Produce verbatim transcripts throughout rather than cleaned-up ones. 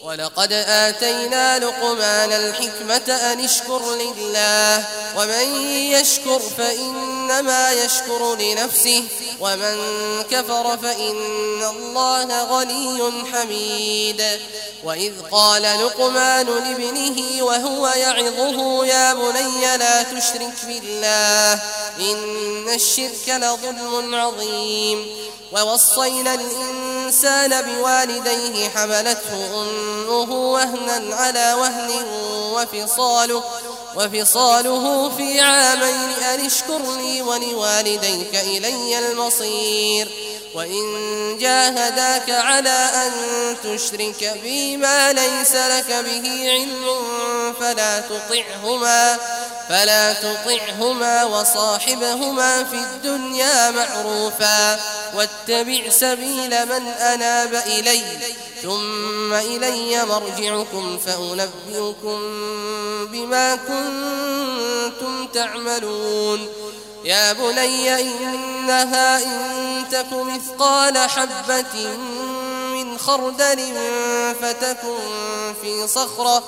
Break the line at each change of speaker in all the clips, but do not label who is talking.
ولقد آتينا لقمان الحكمة أن اشكر لله ومن يشكر فإنما يشكر لنفسه ومن كفر فإن الله غني حميد. وإذ قال لقمان لابنه وهو يعظه يا بني لا تشرك بالله إن الشرك لظلم عظيم. ووصينا الإنسان بوالديه حملته أمه وهنا على وهن وفصاله, وفصاله في عامين أن اشكر لي ولوالديك إلي المصير. وإن جاهداك على أن تشرك بي ما ليس لك به علم فلا تطعهما, فلا تطعهما وصاحبهما في الدنيا معروفا واتبع سبيل من أناب إلي ثم إلي مرجعكم فأنبئكم بما كنتم تعملون. يا بني إنها إن تك مثقال حبة من خردل فتكن في صخرة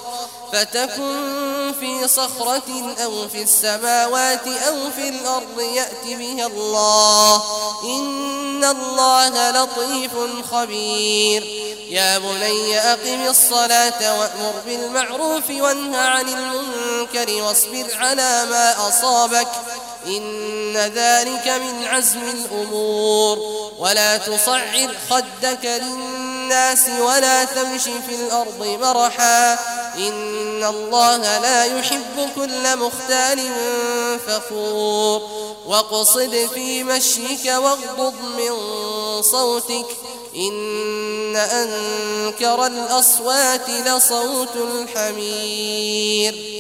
فتكن في صخرة أو في السماوات أو في الأرض يأت بها الله إن الله لطيف خبير. يا بني أقم الصلاة وأمر بالمعروف وانه عن المنكر واصبر على ما أصابك إن ذلك من عزم الأمور. ولا تصعر خدك للناس ولا تمش في الأرض مرحا إن الله لا يحب كل مختال فخور. واقصد في مشيك واغضض من صوتك إن أنكر الأصوات لصوت الحمير.